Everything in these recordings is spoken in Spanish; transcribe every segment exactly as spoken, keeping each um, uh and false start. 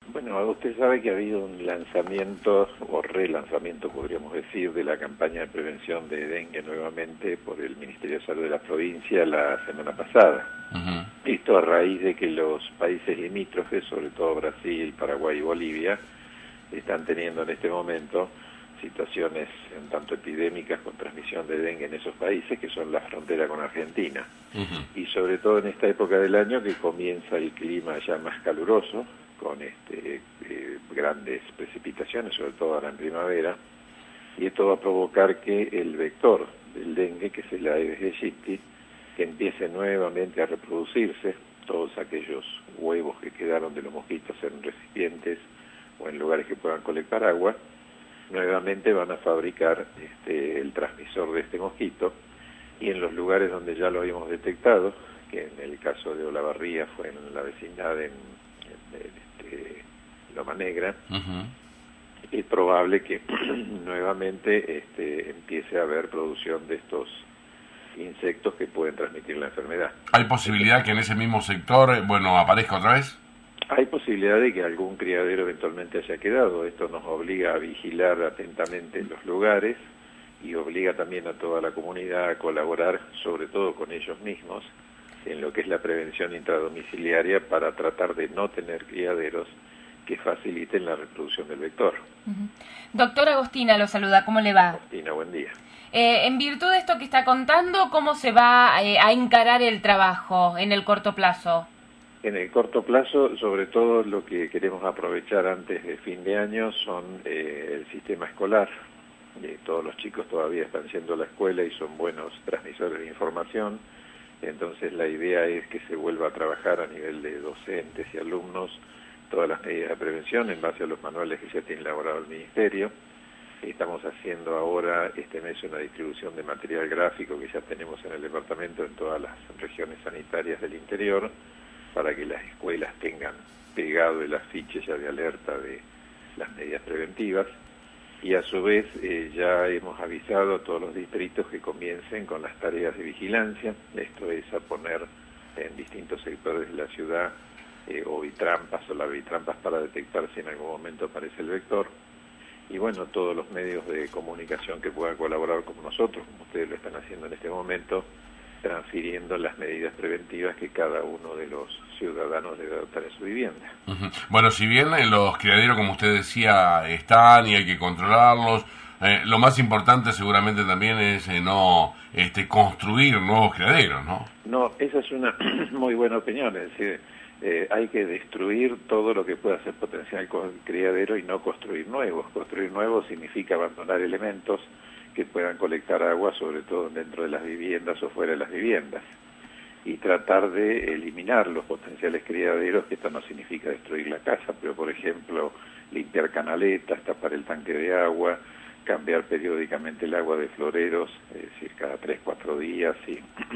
Bueno, usted sabe que ha habido un lanzamiento, o relanzamiento podríamos decir, de la campaña de prevención de dengue nuevamente por el Ministerio de Salud de la provincia la semana pasada. Uh-huh. Esto a raíz de que los países limítrofes, sobre todo Brasil, Paraguay y Bolivia, están teniendo en este momento situaciones un tanto epidémicas con transmisión de dengue en esos países, que son la frontera con Argentina. Uh-huh. Y sobre todo en esta época del año que comienza el clima ya más caluroso, con este, eh, grandes precipitaciones, sobre todo ahora en primavera, y esto va a provocar que el vector del dengue, que es el Aedes aegypti, que empiece nuevamente a reproducirse, todos aquellos huevos que quedaron de los mosquitos en recipientes o en lugares que puedan colectar agua, nuevamente van a fabricar este, el transmisor de este mosquito, y en los lugares donde ya lo habíamos detectado, que en el caso de Olavarría fue en la vecindad en, en, en este, Loma Negra, uh-huh. es probable que nuevamente este, empiece a haber producción de estos insectos que pueden transmitir la enfermedad. ¿Hay posibilidad que en ese mismo sector, bueno, aparezca otra vez? Hay posibilidad de que algún criadero eventualmente haya quedado. Esto nos obliga a vigilar atentamente los lugares y obliga también a toda la comunidad a colaborar, sobre todo con ellos mismos, en lo que es la prevención intradomiciliaria para tratar de no tener criaderos que faciliten la reproducción del vector. Uh-huh. Doctor Agostina lo saluda, ¿cómo le va? Agostina, buen día. Eh, en virtud de esto que está contando, ¿cómo se va eh, a encarar el trabajo en el corto plazo? En el corto plazo, sobre todo lo que queremos aprovechar antes de fin de año son eh, el sistema escolar. Eh, todos los chicos todavía están yendo a la escuela y son buenos transmisores de información. Entonces la idea es que se vuelva a trabajar a nivel de docentes y alumnos todas las medidas de prevención en base a los manuales que ya tiene elaborado el Ministerio. Estamos haciendo ahora este mes una distribución de material gráfico que ya tenemos en el departamento en todas las regiones sanitarias del interior, para que las escuelas tengan pegado el afiche ya de alerta de las medidas preventivas, y a su vez eh, ya hemos avisado a todos los distritos que comiencen con las tareas de vigilancia. Esto es a poner en distintos sectores de la ciudad eh, o vitrampas o lavitrampas para detectar si en algún momento aparece el vector. Y bueno, todos los medios de comunicación que puedan colaborar con nosotros, como ustedes lo están haciendo en este momento, transfiriendo las medidas preventivas que cada uno de los ciudadanos debe adoptar en su vivienda. Uh-huh. Bueno, si bien eh, los criaderos, como usted decía, están y hay que controlarlos, eh, lo más importante seguramente también es eh, no este, construir nuevos criaderos, ¿no? No, esa es una muy buena opinión, es decir, eh, hay que destruir todo lo que pueda ser potencial con criadero y no construir nuevos. Construir nuevos significa abandonar elementos que puedan colectar agua, sobre todo dentro de las viviendas o fuera de las viviendas, y tratar de eliminar los potenciales criaderos, que esto no significa destruir la casa, pero por ejemplo limpiar canaletas, tapar el tanque de agua, cambiar periódicamente el agua de floreros, es decir, cada tres, cuatro días, y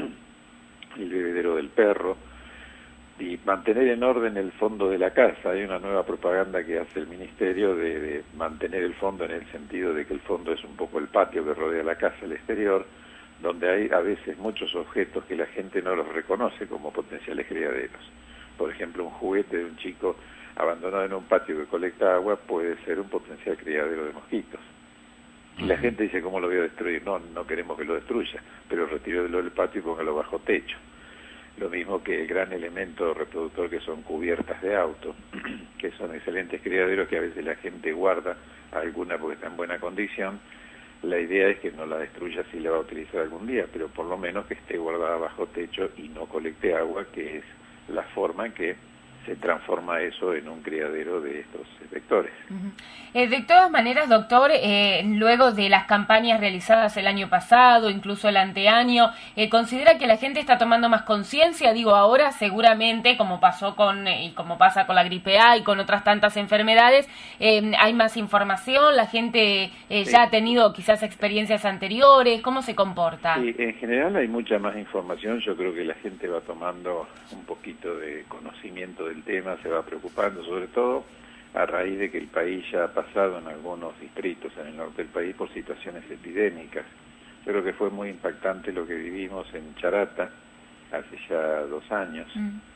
el bebedero del perro, y mantener en orden el fondo de la casa. Hay una nueva propaganda que hace el Ministerio de, de mantener el fondo en el sentido de que el fondo es un poco el patio que rodea la casa, el exterior, donde hay a veces muchos objetos que la gente no los reconoce como potenciales criaderos. Por ejemplo, un juguete de un chico abandonado en un patio que colecta agua puede ser un potencial criadero de mosquitos. Y la gente dice, ¿cómo lo voy a destruir? No, no queremos que lo destruya, pero retírelo del patio y póngalo bajo techo. Lo mismo que el gran elemento reproductor que son cubiertas de auto, que son excelentes criaderos que a veces la gente guarda alguna porque está en buena condición. La idea es que no la destruya si la va a utilizar algún día, pero por lo menos que esté guardada bajo techo y no colecte agua, que es la forma en que se transforma eso en un criadero de estos vectores. Uh-huh. Eh, de todas maneras, doctor, eh, luego de las campañas realizadas el año pasado, incluso el anteaño, eh, ¿considera que la gente está tomando más conciencia? Digo, ahora seguramente, como pasó con y eh, como pasa con la gripe A y con otras tantas enfermedades, eh, hay más información, la gente eh, sí. ya ha tenido quizás experiencias anteriores, ¿cómo se comporta? Sí, en general hay mucha más información. Yo creo que la gente va tomando un poquito de conocimiento del tema, se va preocupando, sobre todo a raíz de que el país ya ha pasado en algunos distritos en el norte del país por situaciones epidémicas. Yo creo que fue muy impactante lo que vivimos en Charata hace ya dos años, mm.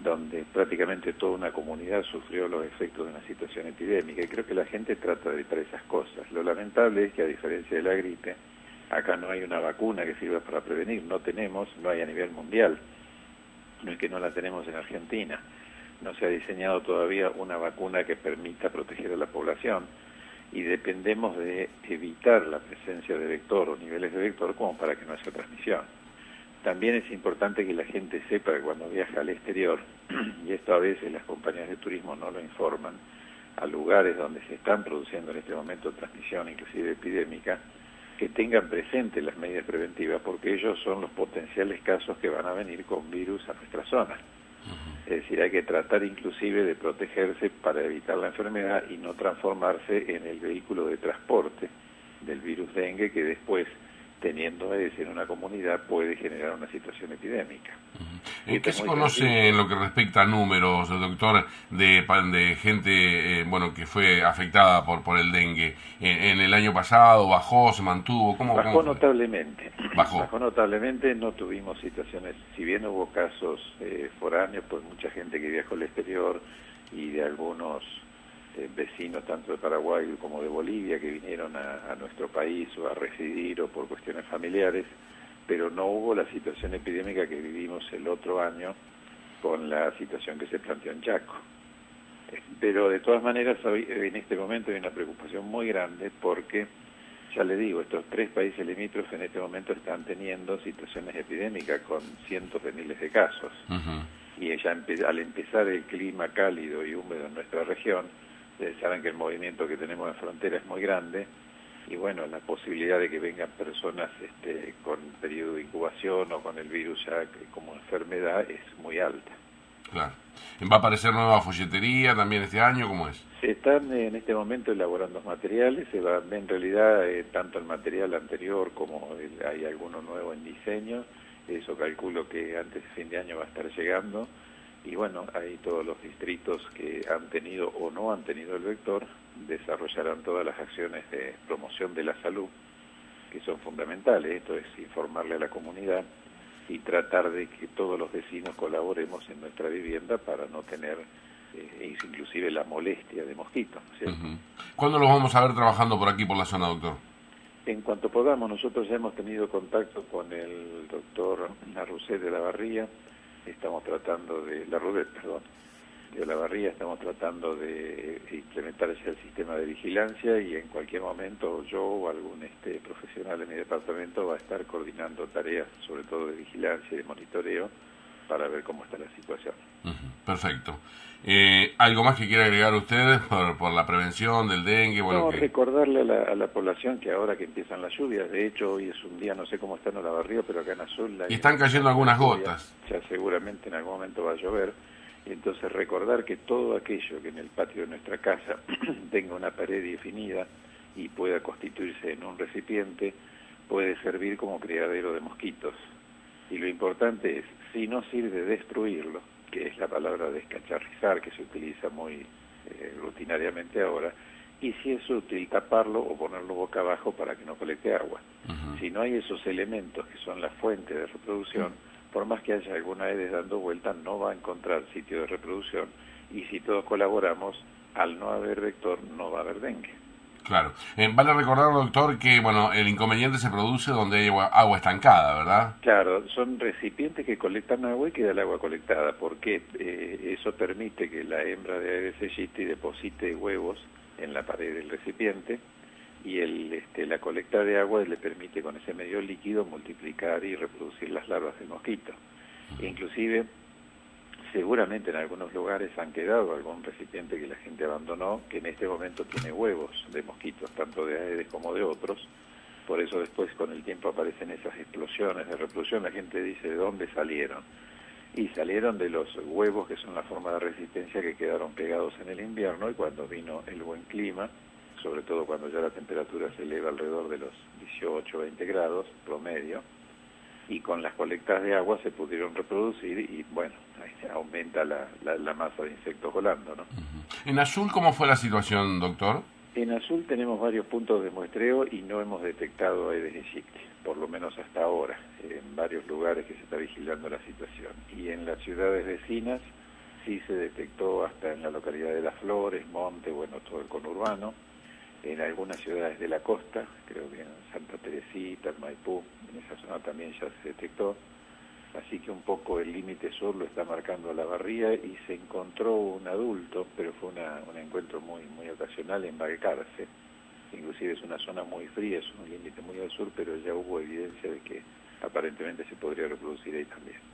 donde prácticamente toda una comunidad sufrió los efectos de una situación epidémica, y creo que la gente trata de evitar esas cosas. Lo lamentable es que, a diferencia de la gripe, acá no hay una vacuna que sirva para prevenir, no tenemos, no hay a nivel mundial, no es que no la tenemos en Argentina, no se ha diseñado todavía una vacuna que permita proteger a la población, y dependemos de evitar la presencia de vector o niveles de vector como para que no haya transmisión. También es importante que la gente sepa que cuando viaja al exterior, y esto a veces las compañías de turismo no lo informan, a lugares donde se están produciendo en este momento transmisión, inclusive epidémica, que tengan presentes las medidas preventivas, porque ellos son los potenciales casos que van a venir con virus a nuestra zona. Es decir, hay que tratar inclusive de protegerse para evitar la enfermedad y no transformarse en el vehículo de transporte del virus dengue, que después, teniendo ese en una comunidad, puede generar una situación epidémica. Uh-huh. ¿Qué se conoce sencillo en lo que respecta a números, doctor, de, de gente eh, bueno que fue afectada por por el dengue? ¿En, en el año pasado bajó, se mantuvo? ¿Cómo, bajó cómo notablemente. Bajó. Bajó notablemente, no tuvimos situaciones, si bien hubo casos eh, foráneos, pues mucha gente que viajó al exterior y de algunos Eh, vecinos tanto de Paraguay como de Bolivia que vinieron a, a nuestro país o a residir o por cuestiones familiares, pero no hubo la situación epidémica que vivimos el otro año con la situación que se planteó en Chaco. Eh, pero de todas maneras hoy, en este momento hay una preocupación muy grande porque, ya le digo, estos tres países limítrofes en este momento están teniendo situaciones epidémicas con cientos de miles de casos. Uh-huh. Y ya empe- al empezar el clima cálido y húmedo en nuestra región, ustedes saben que el movimiento que tenemos en frontera es muy grande, y bueno, la posibilidad de que vengan personas este, con periodo de incubación o con el virus ya como enfermedad es muy alta. Claro. ¿Va a aparecer nueva folletería también este año? ¿Cómo es? Se están en este momento elaborando materiales, se va, en realidad eh, tanto el material anterior como el, hay alguno nuevo en diseño, eso calculo que antes de fin de año va a estar llegando. Y bueno, ahí todos los distritos que han tenido o no han tenido el vector desarrollarán todas las acciones de promoción de la salud, que son fundamentales. Esto es informarle a la comunidad y tratar de que todos los vecinos colaboremos en nuestra vivienda para no tener eh, inclusive la molestia de mosquitos. Uh-huh. ¿Cuándo los vamos a ver trabajando por aquí, por la zona, doctor? En cuanto podamos. Nosotros ya hemos tenido contacto con el doctor Arrucet de la Barría. Estamos tratando de, la Rudet, perdón, de la Barría, estamos tratando de implementar ya el sistema de vigilancia, y en cualquier momento yo o algún este profesional de mi departamento va a estar coordinando tareas, sobre todo de vigilancia y de monitoreo, para ver cómo está la situación. Uh-huh. Perfecto. Eh, ¿Algo más que quiera agregar ustedes por, por la prevención del dengue? Bueno, no, que... recordarle a la, a la población que ahora que empiezan las lluvias, de hecho hoy es un día, no sé cómo está en Olavarría, pero acá en Azul... Y están cayendo algunas gotas. Ya seguramente en algún momento va a llover, y entonces recordar que todo aquello que en el patio de nuestra casa tenga una pared definida y pueda constituirse en un recipiente, puede servir como criadero de mosquitos. Y lo importante es, si no sirve, destruirlo, que es la palabra descacharrizar que se utiliza muy eh, rutinariamente ahora, y si es útil, taparlo o ponerlo boca abajo para que no colecte agua. Uh-huh. Si no hay esos elementos que son la fuente de reproducción, uh-huh. por más que haya alguna Aedes dando vuelta, no va a encontrar sitio de reproducción, y si todos colaboramos, al no haber vector, no va a haber dengue. Claro. Eh, vale recordar, doctor, que bueno, el inconveniente se produce donde hay agua, agua estancada, ¿verdad? Claro, son recipientes que colectan agua y queda el agua colectada, porque eh, eso permite que la hembra de Aedes aegypti deposite huevos en la pared del recipiente, y el, este, la colecta de agua le permite con ese medio líquido multiplicar y reproducir las larvas del mosquito. E inclusive, seguramente en algunos lugares han quedado algún recipiente que la gente abandonó, que en este momento tiene huevos de mosquitos, tanto de Aedes como de otros. Por eso después con el tiempo aparecen esas explosiones de reproducción. La gente dice, ¿de dónde salieron? Y salieron de los huevos, que son la forma de resistencia, que quedaron pegados en el invierno, y cuando vino el buen clima, sobre todo cuando ya la temperatura se eleva alrededor de los dieciocho, veinte grados promedio, y con las colectas de agua se pudieron reproducir, y bueno, ahí aumenta la, la, la masa de insectos volando, ¿no? Uh-huh. ¿En Azul cómo fue la situación, doctor? En Azul tenemos varios puntos de muestreo y no hemos detectado Aedes aegypti, por lo menos hasta ahora, en varios lugares que se está vigilando la situación. Y en las ciudades vecinas sí se detectó hasta en la localidad de Las Flores, Monte, bueno, todo el conurbano, en algunas ciudades de la costa, creo que en Santa Teresita, en Maipú, en esa zona también ya se detectó. Así que un poco el límite sur lo está marcando la Barría y se encontró un adulto, pero fue una, un encuentro muy muy ocasional en Balcarce. Inclusive es una zona muy fría, es un límite muy al sur, pero ya hubo evidencia de que aparentemente se podría reproducir ahí también.